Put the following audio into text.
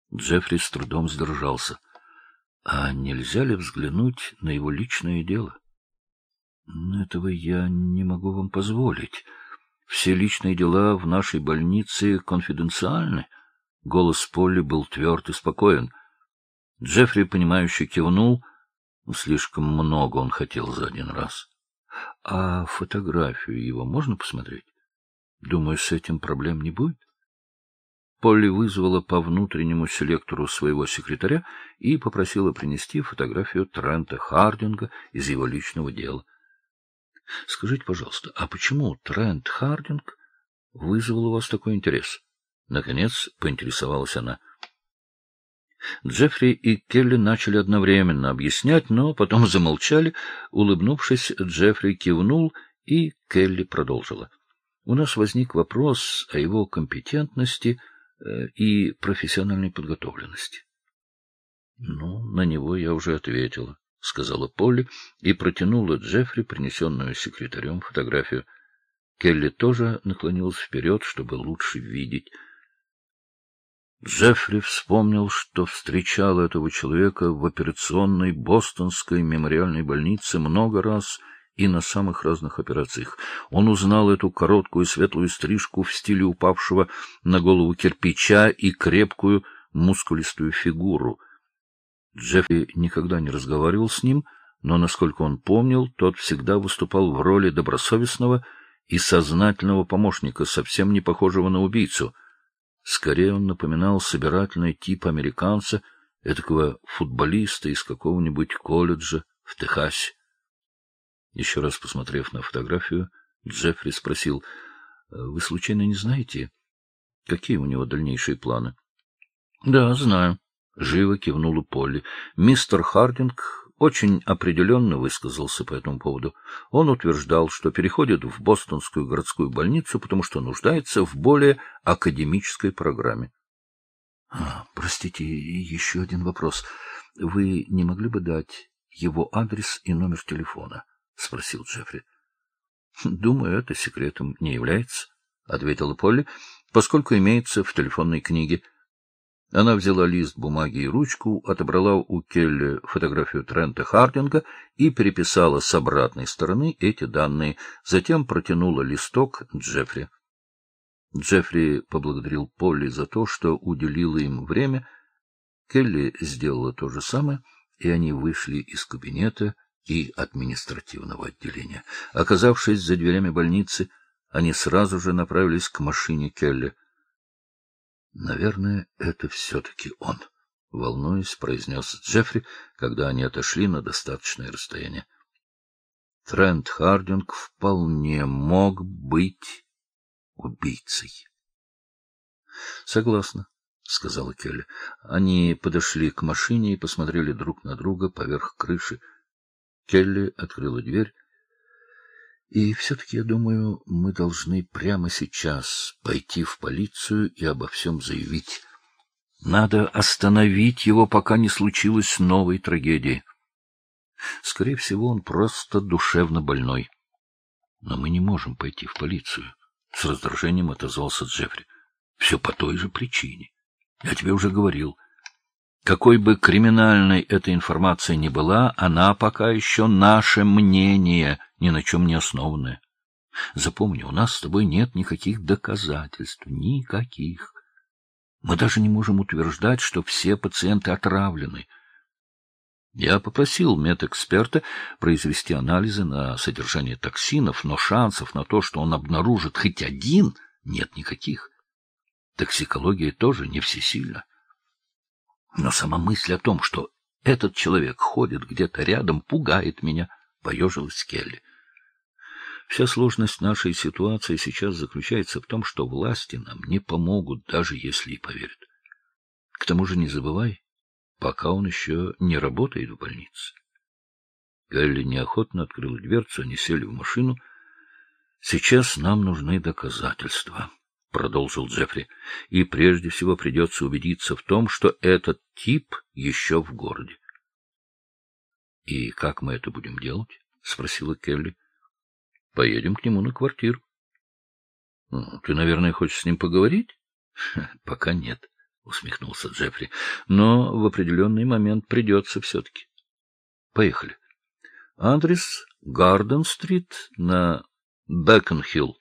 Джеффри с трудом сдержался. А нельзя ли взглянуть на его личное дело? Этого я не могу вам позволить. Все личные дела в нашей больнице конфиденциальны. Голос Полли был тверд и спокоен. Джеффри, понимающе кивнул. Слишком много он хотел за один раз. А фотографию его можно посмотреть? Думаю, с этим проблем не будет. Полли вызвала по внутреннему селектору своего секретаря и попросила принести фотографию Трента Хардинга из его личного дела. — Скажите, пожалуйста, а почему Трент Хардинг вызвал у вас такой интерес? Наконец поинтересовалась она. Джеффри и Келли начали одновременно объяснять, но потом замолчали. Улыбнувшись, Джеффри кивнул, и Келли продолжила. У нас возник вопрос о его компетентности и профессиональной подготовленности. — Ну, на него я уже ответила, — сказала Полли и протянула Джеффри принесенную секретарем фотографию. Келли тоже наклонилась вперед, чтобы лучше видеть. Джеффри вспомнил, что встречал этого человека в операционной бостонской мемориальной больнице много раз и на самых разных операциях. Он узнал эту короткую светлую стрижку в стиле упавшего на голову кирпича и крепкую мускулистую фигуру. Джеффри никогда не разговаривал с ним, но, насколько он помнил, тот всегда выступал в роли добросовестного и сознательного помощника, совсем не похожего на убийцу. Скорее он напоминал собирательный тип американца, этакого футболиста из какого-нибудь колледжа в Техасе. Еще раз посмотрев на фотографию, Джеффри спросил: — Вы случайно не знаете, какие у него дальнейшие планы? — Да, знаю, — живо кивнула Полли. Мистер Хардинг очень определенно высказался по этому поводу. Он утверждал, что переходит в Бостонскую городскую больницу, потому что нуждается в более академической программе. — Простите, еще один вопрос. Вы не могли бы дать его адрес и номер телефона? — спросил Джеффри. — Думаю, это секретом не является, — ответила Полли, — поскольку имеется в телефонной книге. Она взяла лист бумаги и ручку, отобрала у Келли фотографию Трента Хардинга и переписала с обратной стороны эти данные, затем протянула листок Джеффри. Джеффри поблагодарил Полли за то, что уделила им время. Келли сделала то же самое, и они вышли из кабинета и административного отделения. Оказавшись за дверями больницы, они сразу же направились к машине Келли. — Наверное, это все-таки он, — волнуясь, произнес Джеффри, когда они отошли на достаточное расстояние. Трент Хардинг вполне мог быть убийцей. — Согласна, — сказала Келли. Они подошли к машине и посмотрели друг на друга поверх крыши. Келли открыла дверь. И все-таки, я думаю, мы должны прямо сейчас пойти в полицию и обо всем заявить. Надо остановить его, пока не случилось новой трагедии. Скорее всего, он просто душевно больной. Но мы не можем пойти в полицию, — с раздражением отозвался Джеффри. Все по той же причине. Я тебе уже говорил. Какой бы криминальной эта информация ни была, она пока еще наше мнение, ни на чем не основанное. Запомни, у нас с тобой нет никаких доказательств, никаких. Мы даже не можем утверждать, что все пациенты отравлены. Я попросил медэксперта произвести анализы на содержание токсинов, но шансов на то, что он обнаружит хоть один, нет никаких. Токсикология тоже не всесильна. Но сама мысль о том, что этот человек ходит где-то рядом, пугает меня, — поежилась Келли. Вся сложность нашей ситуации сейчас заключается в том, что власти нам не помогут, даже если и поверят. К тому же не забывай, пока он еще не работает в больнице. Келли неохотно открыла дверцу, они сели в машину. — Сейчас нам нужны доказательства, — продолжил Джеффри, — и прежде всего придется убедиться в том, что этот тип еще в городе. — И как мы это будем делать? — спросила Келли. — Поедем к нему на квартиру. — Ты, наверное, хочешь с ним поговорить? — Пока нет, усмехнулся Джеффри. — Но в определенный момент придется все-таки. Поехали. Адрес Гарден-стрит на Бекон-Хилл.